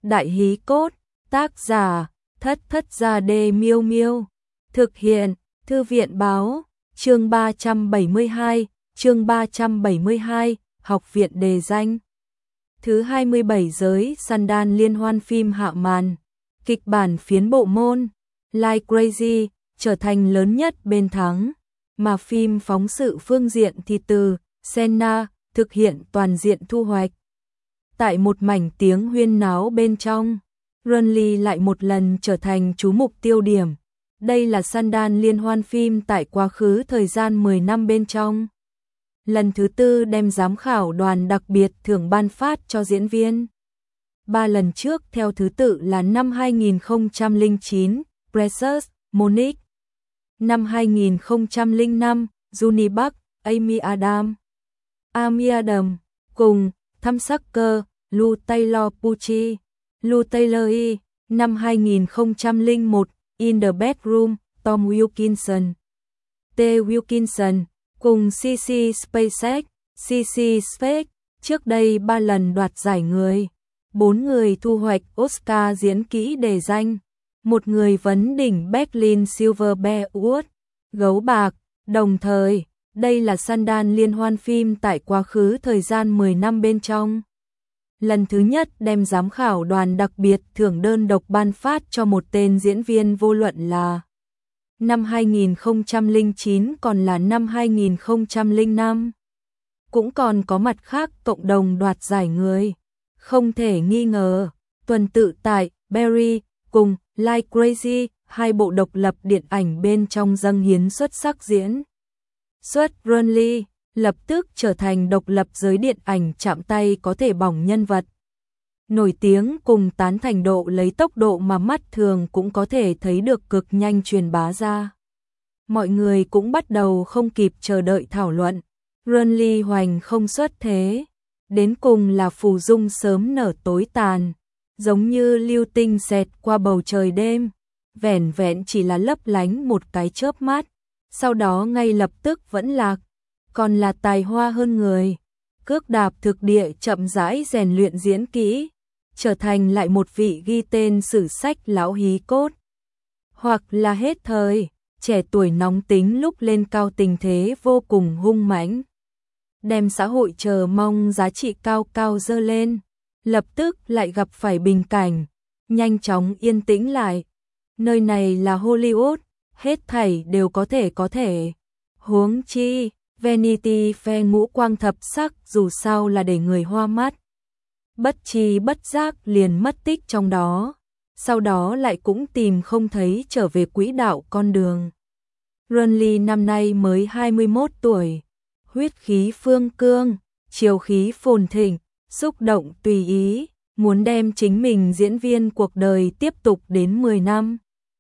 Đại hí cốt, tác giả, Thất Thất Gia Đê Miêu Miêu. Thực hiện, Thư viện báo, chương 372, Học viện đề danh. Thứ 27 giới Sundance liên hoan phim hạ màn. Kịch bản phiến bộ môn, Like Crazy, trở thành lớn nhất bên thắng. Mà phim phóng sự phương diện thì từ Senna thực hiện toàn diện thu hoạch. Tại một mảnh tiếng huyên náo bên trong, Runley lại một lần trở thành chú mục tiêu điểm. Đây là Sundance liên hoan phim tại quá khứ thời gian 10 năm bên trong. Lần thứ 4 đem giám khảo đoàn đặc biệt thưởng ban phát cho diễn viên. 3 lần trước theo thứ tự là năm 2009, Precious, Monique. Năm 2005, Juni Park, Amy Adam, cùng Tham Sucker, Lou Taylor Pucci, Lou Taylor Y. Năm 2001, In the Bedroom, Tom Wilkinson, T. Wilkinson, cùng CC Spacek, trước đây 3 lần đoạt giải người. 4 người thu hoạch Oscar diễn kỹ đề danh. 1 người vấn đỉnh Berlin Silver Bear Award, gấu bạc. Đồng thời, đây là Sundance liên hoan phim tại quá khứ thời gian 10 năm bên trong. Lần thứ nhất đem giám khảo đoàn đặc biệt thưởng đơn độc ban phát cho một tên diễn viên vô luận là năm 2009 còn là năm 2005. Cũng còn có mặt khác cộng đồng đoạt giải người. Không thể nghi ngờ, tuần tự tại Barry cùng Like Crazy, 2 bộ độc lập điện ảnh bên trong dâng hiến xuất sắc diễn xuất. Runley lập tức trở thành độc lập giới điện ảnh chạm tay có thể bỏng nhân vật nổi tiếng, cùng tán thành độ lấy tốc độ mà mắt thường cũng có thể thấy được cực nhanh truyền bá ra. Mọi người cũng bắt đầu không kịp chờ đợi thảo luận. Runley hoành không xuất thế, đến cùng là phù dung sớm nở tối tàn, giống như lưu tinh xẹt qua bầu trời đêm, vẻn vẹn chỉ là lấp lánh một cái chớp mắt, sau đó ngay lập tức vẫn lạc. Còn là tài hoa hơn người, cước đạp thực địa chậm rãi rèn luyện diễn kỹ, trở thành lại một vị ghi tên sử sách lão hí cốt. Hoặc là hết thời, trẻ tuổi nóng tính lúc lên cao tình thế vô cùng hung mãnh, đem xã hội chờ mong giá trị cao cao dơ lên, lập tức lại gặp phải bình cảnh, nhanh chóng yên tĩnh lại. Nơi này là Hollywood, hết thảy đều có thể. Huống chi Vanity Fair ngũ quang thập sắc dù sao là để người hoa mắt. Bất tri bất giác liền mất tích trong đó, sau đó lại cũng tìm không thấy trở về quỹ đạo con đường. Runley năm nay mới 21 tuổi, huyết khí phương cương, chiều khí phồn thịnh, xúc động tùy ý, muốn đem chính mình diễn viên cuộc đời tiếp tục đến 10 năm,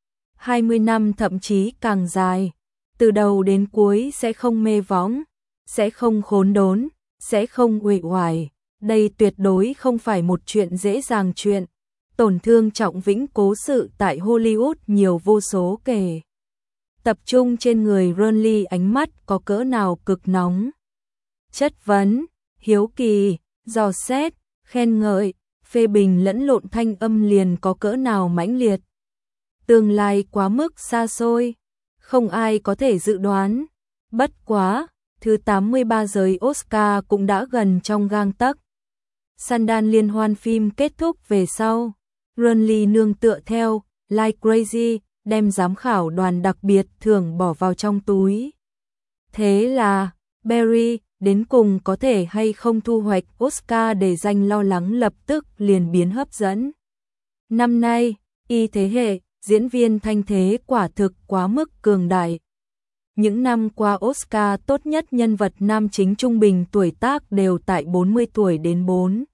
20 năm thậm chí càng dài. Từ đầu đến cuối sẽ không mê võng, sẽ không khốn đốn, sẽ không uể oải. Đây tuyệt đối không phải một chuyện dễ dàng chuyện. Tổn thương trọng vĩnh cố sự tại Hollywood nhiều vô số kể. Tập trung trên người Runley, ánh mắt có cỡ nào cực nóng. Chất vấn, hiếu kỳ, dò xét, khen ngợi, phê bình lẫn lộn thanh âm liền có cỡ nào mãnh liệt. Tương lai quá mức xa xôi, không ai có thể dự đoán. Bất quá, thứ 83 giới Oscar cũng đã gần trong gang tấc. Sundance liên hoan phim kết thúc về sau, Runley nương tựa theo Like Crazy, đem giám khảo đoàn đặc biệt thưởng bỏ vào trong túi. Thế là Barry đến cùng có thể hay không thu hoạch Oscar để danh lo lắng lập tức liền biến hấp dẫn. Năm nay, y thế hệ diễn viên thanh thế quả thực quá mức cường đại. Những năm qua Oscar tốt nhất nhân vật nam chính trung bình tuổi tác đều tại 40 tuổi đến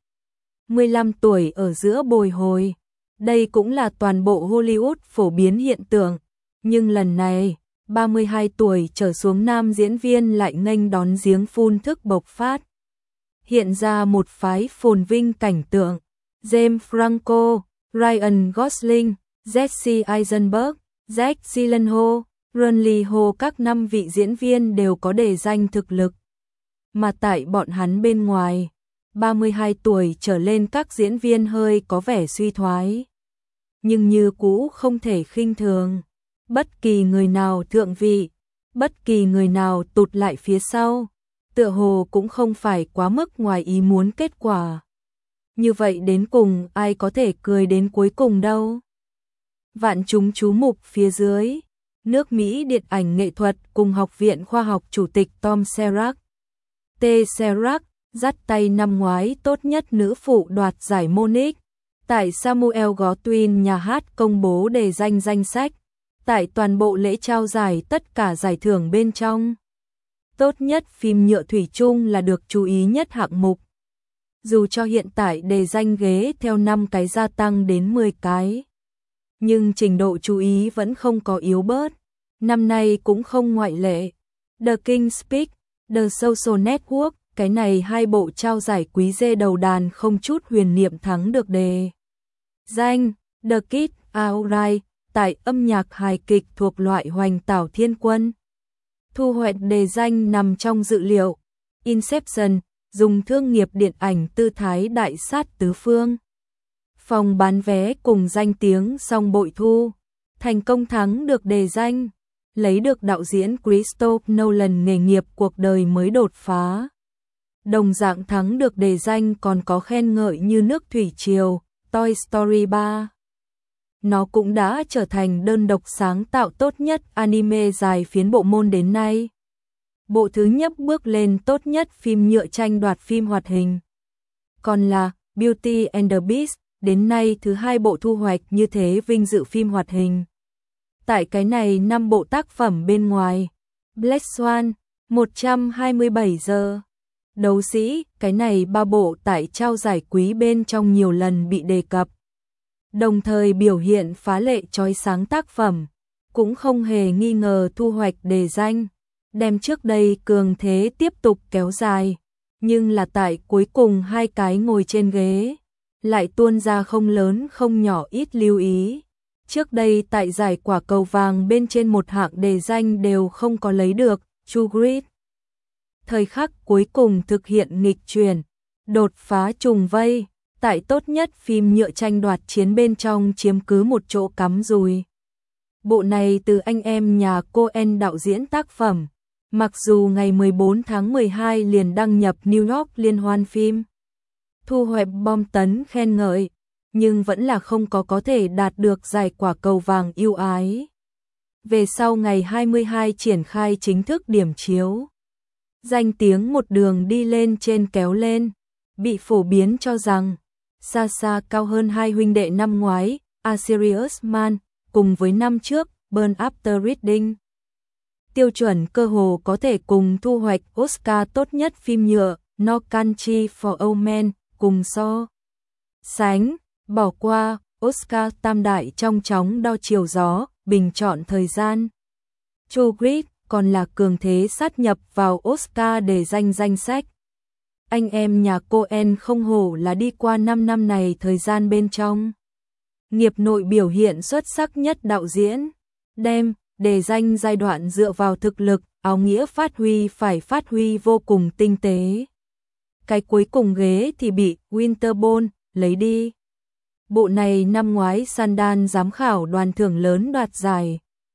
45 tuổi ở giữa bồi hồi. Đây cũng là toàn bộ Hollywood phổ biến hiện tượng. Nhưng lần này, 32 tuổi trở xuống nam diễn viên lại nghênh đón giếng phun thức bộc phát. Hiện ra một phái phồn vinh cảnh tượng. James Franco, Ryan Gosling, Jesse Eisenberg, Jake Gyllenhaal, Runley Ho, các 5 vị diễn viên đều có đề danh thực lực. Mà tại bọn hắn bên ngoài, 32 tuổi trở lên các diễn viên hơi có vẻ suy thoái. Nhưng như cũ không thể khinh thường. Bất kỳ người nào thượng vị, bất kỳ người nào tụt lại phía sau, tựa hồ cũng không phải quá mức ngoài ý muốn kết quả. Như vậy đến cùng ai có thể cười đến cuối cùng đâu. Vạn chúng chú mục phía dưới, nước Mỹ Điện ảnh Nghệ thuật cùng Học viện Khoa học Chủ tịch Tom Selleck. T. Selleck dắt tay năm ngoái tốt nhất nữ phụ đoạt giải Munich. Tại Samuel Goldwyn nhà hát công bố đề danh sách. Tại toàn bộ lễ trao giải tất cả giải thưởng bên trong. Tốt nhất phim nhựa thủy chung là được chú ý nhất hạng mục. Dù cho hiện tại đề danh ghế theo 5 cái gia tăng đến 10 cái. Nhưng trình độ chú ý vẫn không có yếu bớt. Năm nay cũng không ngoại lệ. The King's Speech, The Social Network, cái này hai bộ trao giải quý dê đầu đàn không chút huyền niệm thắng được đề danh. The Kid Outright, tại âm nhạc hài kịch thuộc loại Hoành Tảo Thiên Quân. Thu hoạch đề danh nằm trong dự liệu. Inception, dùng thương nghiệp điện ảnh tư thái đại sát tứ phương. Phòng bán vé cùng danh tiếng song bội thu. Thành công thắng được đề danh. Lấy được đạo diễn Christopher Nolan nghề nghiệp cuộc đời mới đột phá. Đồng dạng thắng được đề danh còn có khen ngợi như nước thủy triều, Toy Story 3. Nó cũng đã trở thành đơn độc sáng tạo tốt nhất anime dài phiến bộ môn đến nay. Bộ thứ nhất bước lên tốt nhất phim nhựa tranh đoạt phim hoạt hình. Còn là Beauty and the Beast, đến nay thứ hai bộ thu hoạch như thế vinh dự phim hoạt hình. Tại cái này 5 bộ tác phẩm bên ngoài. Black Swan, 127 giờ. Đấu sĩ, cái này 3 bộ tại trao giải quý bên trong nhiều lần bị đề cập. Đồng thời biểu hiện phá lệ chói sáng tác phẩm, cũng không hề nghi ngờ thu hoạch đề danh, đem trước đây cường thế tiếp tục kéo dài, nhưng là tại cuối cùng hai cái ngồi trên ghế, lại tuôn ra không lớn không nhỏ ít lưu ý. Trước đây tại giải quả cầu vàng bên trên một hạng đề danh đều không có lấy được, True Grit. Thời khắc cuối cùng thực hiện nghịch chuyển, đột phá trùng vây. Tại tốt nhất phim nhựa tranh đoạt chiến bên trong chiếm cứ một chỗ cắm rùi. Bộ này từ anh em nhà Coen đạo diễn tác phẩm, mặc dù ngày 14 tháng 12 liền đăng nhập New York liên hoan phim, thu hoạch bom tấn khen ngợi, nhưng vẫn là không có thể đạt được giải quả cầu vàng ưu ái. Về sau ngày 22 triển khai chính thức điểm chiếu. Danh tiếng một đường đi lên trên kéo lên, bị phổ biến cho rằng xa xa cao hơn hai huynh đệ năm ngoái, A Serious Man, cùng với năm trước, Burn After Reading. Tiêu chuẩn cơ hồ có thể cùng thu hoạch Oscar tốt nhất phim nhựa, No Country for Old Men, cùng so sánh, bỏ qua, Oscar tam đại trong chóng đo chiều gió, bình chọn thời gian. True Grit còn là cường thế sát nhập vào Oscar để danh sách. Anh em nhà Coen không hổ là đi qua 5 năm này thời gian bên trong. Nghiệp nội biểu hiện xuất sắc nhất đạo diễn. Đem, đề danh giai đoạn dựa vào thực lực, áo nghĩa phải phát huy vô cùng tinh tế. Cái cuối cùng ghế thì bị Winterborn lấy đi. Bộ này năm ngoái Sundance giám khảo đoàn thưởng lớn đoạt giải.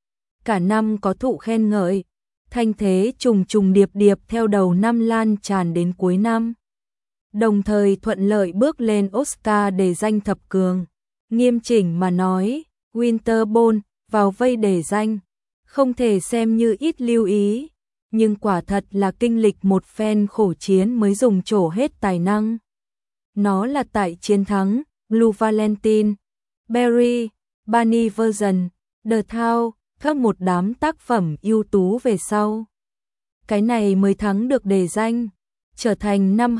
Cả năm có thụ khen ngợi. Thanh thế trùng điệp theo đầu năm lan tràn đến cuối năm. Đồng thời thuận lợi bước lên Oscar để danh thập cường. Nghiêm chỉnh mà nói, Winterborn vào vây để danh, không thể xem như ít lưu ý, nhưng quả thật là kinh lịch một phen khổ chiến mới dùng trổ hết tài năng. Nó là tại chiến thắng, Blue Valentine, Barry, Bunny Version, The Town, các một đám tác phẩm ưu tú về sau. Cái này mới thắng được đề danh, trở thành năm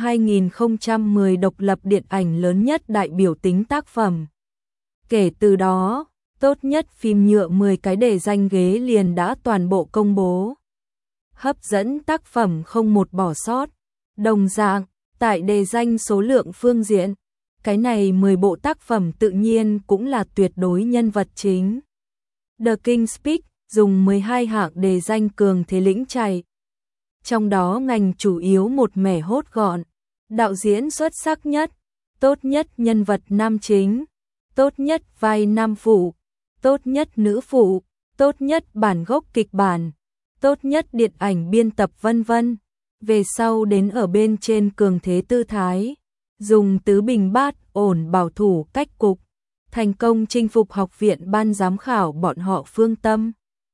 2010 độc lập điện ảnh lớn nhất đại biểu tính tác phẩm. Kể từ đó, tốt nhất phim nhựa 10 cái đề danh ghế liền đã toàn bộ công bố. Hấp dẫn tác phẩm không một bỏ sót. Đồng dạng, tại đề danh số lượng phương diện, cái này 10 bộ tác phẩm tự nhiên cũng là tuyệt đối nhân vật chính. The King's Speech dùng 12 hạng đề danh cường thế lĩnh chạy. Trong đó ngành chủ yếu một mẻ hốt gọn, đạo diễn xuất sắc nhất, tốt nhất nhân vật nam chính, tốt nhất vai nam phụ, tốt nhất nữ phụ, tốt nhất bản gốc kịch bản, tốt nhất điện ảnh biên tập vân vân. Về sau đến ở bên trên cường thế tư thái, dùng tứ bình bát ổn bảo thủ cách cục, thành công chinh phục học viện ban giám khảo bọn họ Phương Tâm.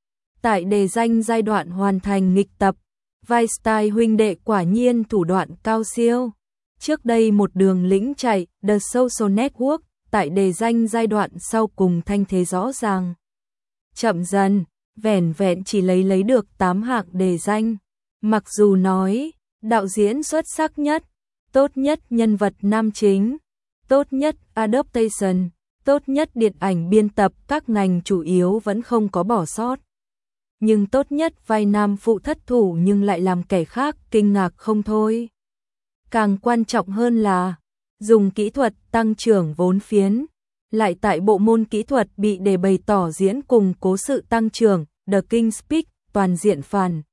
Tại đề danh giai đoạn hoàn thành nghịch tập, Weinstein huynh đệ quả nhiên thủ đoạn cao siêu. Trước đây một đường lĩnh chạy The Social Network, tại đề danh giai đoạn sau cùng thanh thế rõ ràng. Chậm dần, vẻn vẹn chỉ lấy được 8 hạng đề danh. Mặc dù nói, đạo diễn xuất sắc nhất, tốt nhất nhân vật nam chính, tốt nhất adaptation, tốt nhất điện ảnh biên tập các ngành chủ yếu vẫn không có bỏ sót. Nhưng tốt nhất vai nam phụ thất thủ nhưng lại làm kẻ khác kinh ngạc không thôi. Càng quan trọng hơn là, dùng kỹ thuật tăng trưởng vốn phiến, lại tại bộ môn kỹ thuật bị để bày tỏ diễn cùng cố sự tăng trưởng, The King's Speech, toàn diện phản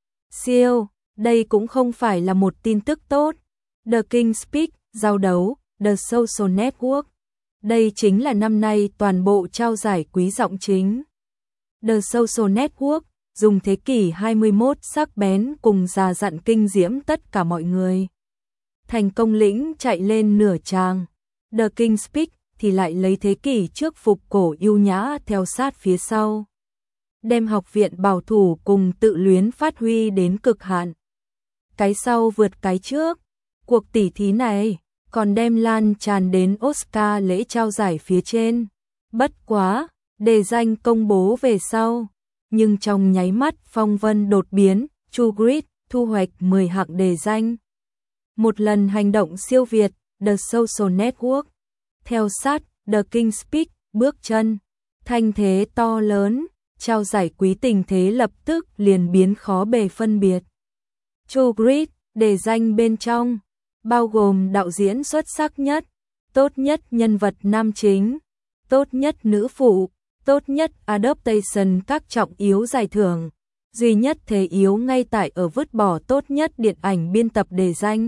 siêu, đây cũng không phải là một tin tức tốt. The King's Speech, giao đấu, The Social Network. Đây chính là năm nay toàn bộ trao giải quý giọng chính. The Social Network, dùng thế kỷ 21 sắc bén cùng già dặn kinh diễm tất cả mọi người. Thành công lĩnh chạy lên nửa tràng. The King's Speech thì lại lấy thế kỷ trước phục cổ yêu nhã theo sát phía sau. Đem học viện bảo thủ cùng tự luyến phát huy đến cực hạn. Cái sau vượt cái trước. Cuộc tỉ thí này còn đem lan tràn đến Oscar lễ trao giải phía trên. Bất quá, đề danh công bố về sau. Nhưng trong nháy mắt phong vân đột biến, True Grit thu hoạch 10 hạng đề danh. Một lần hành động siêu việt, The Social Network. Theo sát, The King's Speech, bước chân. Thanh thế to lớn, trao giải quý tình thế lập tức liền biến khó bề phân biệt. True Grit, đề danh bên trong, bao gồm đạo diễn xuất sắc nhất, tốt nhất nhân vật nam chính, tốt nhất nữ phụ, tốt nhất adaptation các trọng yếu giải thưởng. Duy nhất thế yếu ngay tại ở vứt bỏ tốt nhất điện ảnh biên tập đề danh.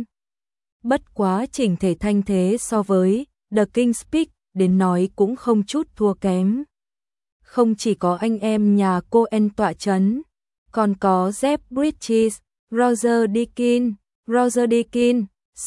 Bất quá chỉnh thể thanh thế so với The King's Speech đến nói cũng không chút thua kém. Không chỉ có anh em nhà Coen tọa chấn, còn có Jeff Bridges, Roger Deakins,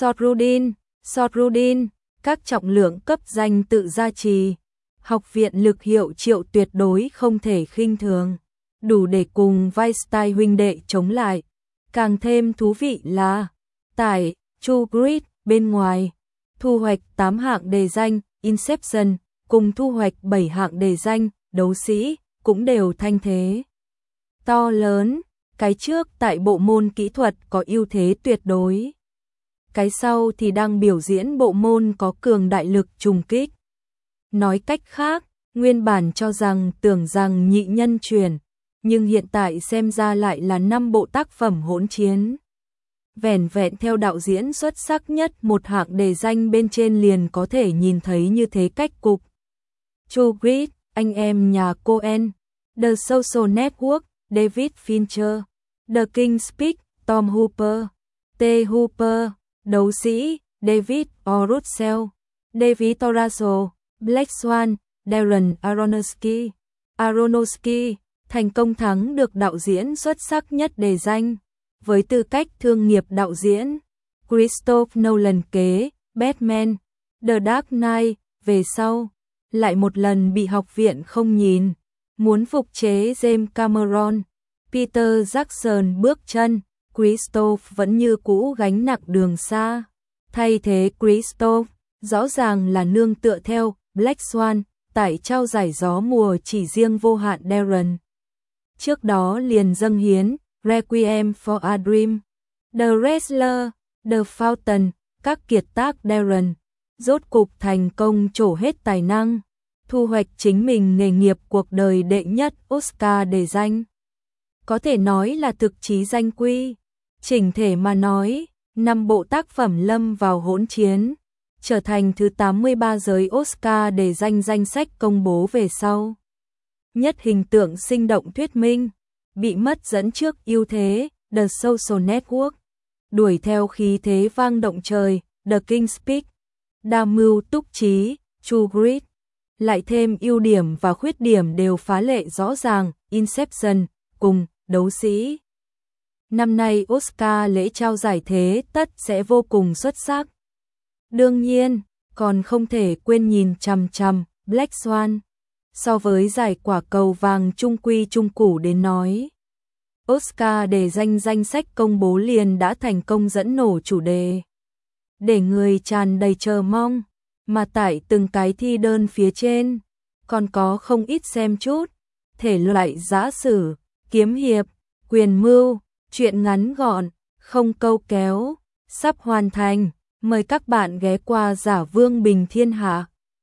Short Rudin, các trọng lượng cấp danh tự gia trì. Học viện lực hiệu triệu tuyệt đối không thể khinh thường, đủ để cùng Weinstein huynh đệ chống lại. Càng thêm thú vị là, tại True Grit bên ngoài, thu hoạch 8 hạng đề danh, Inception, cùng thu hoạch 7 hạng đề danh, Đấu sĩ, cũng đều thanh thế to lớn. Cái trước tại bộ môn kỹ thuật có ưu thế tuyệt đối. Cái sau thì đang biểu diễn bộ môn có cường đại lực trùng kích. Nói cách khác, nguyên bản tưởng rằng nhị nhân truyền, nhưng hiện tại xem ra lại là 5 bộ tác phẩm hỗn chiến. Vẻn vẹn theo đạo diễn xuất sắc nhất một hạng đề danh bên trên liền có thể nhìn thấy như thế cách cục. True Grit, anh em nhà Coen, The Social Network, David Fincher, The King's Speech, Tom Hooper, T. Hooper, Đấu sĩ, David O. Russell, David Toraso, Black Swan, Darren Aronofsky, thành công thắng được đạo diễn xuất sắc nhất đề danh. Với tư cách thương nghiệp đạo diễn, Christopher Nolan kế Batman, The Dark Knight, về sau, lại một lần bị học viện không nhìn, muốn phục chế James Cameron, Peter Jackson bước chân, Christopher vẫn như cũ gánh nặng đường xa. Thay thế Christopher, rõ ràng là nương tựa theo Black Swan, tại trao giải gió mùa chỉ riêng vô hạn Darren. Trước đó liền dâng hiến Requiem for a Dream, The Wrestler, The Fountain, các kiệt tác Darren, rốt cục thành công trổ hết tài năng, thu hoạch chính mình nghề nghiệp cuộc đời đệ nhất Oscar đề danh. Có thể nói là thực chí danh quy. Chỉnh thể mà nói, 5 bộ tác phẩm lâm vào hỗn chiến, trở thành thứ 83 giới Oscar đề danh danh sách công bố về sau. Nhất hình tượng sinh động thuyết minh, bị mất dẫn trước ưu thế, The Social Network. đuổi theo khí thế vang động trời, The King's Speech, đa mưu túc trí, True Grit, lại thêm ưu điểm và khuyết điểm đều phá lệ rõ ràng, Inception, cùng, đấu sĩ. Năm nay Oscar lễ trao giải thế tất sẽ vô cùng xuất sắc. Đương nhiên, còn không thể quên nhìn chằm chằm Black Swan. So với giải quả cầu vàng trung quy trung củ đến nói, Oscar để danh sách công bố liền đã thành công dẫn nổ chủ đề, để người tràn đầy chờ mong, mà tại từng cái thi đơn phía trên, còn có không ít xem chút, thể loại giã sử, kiếm hiệp, quyền mưu, truyện ngắn gọn, không câu kéo, sắp hoàn thành, mời các bạn ghé qua Giả Vương Bình Thiên Hạ.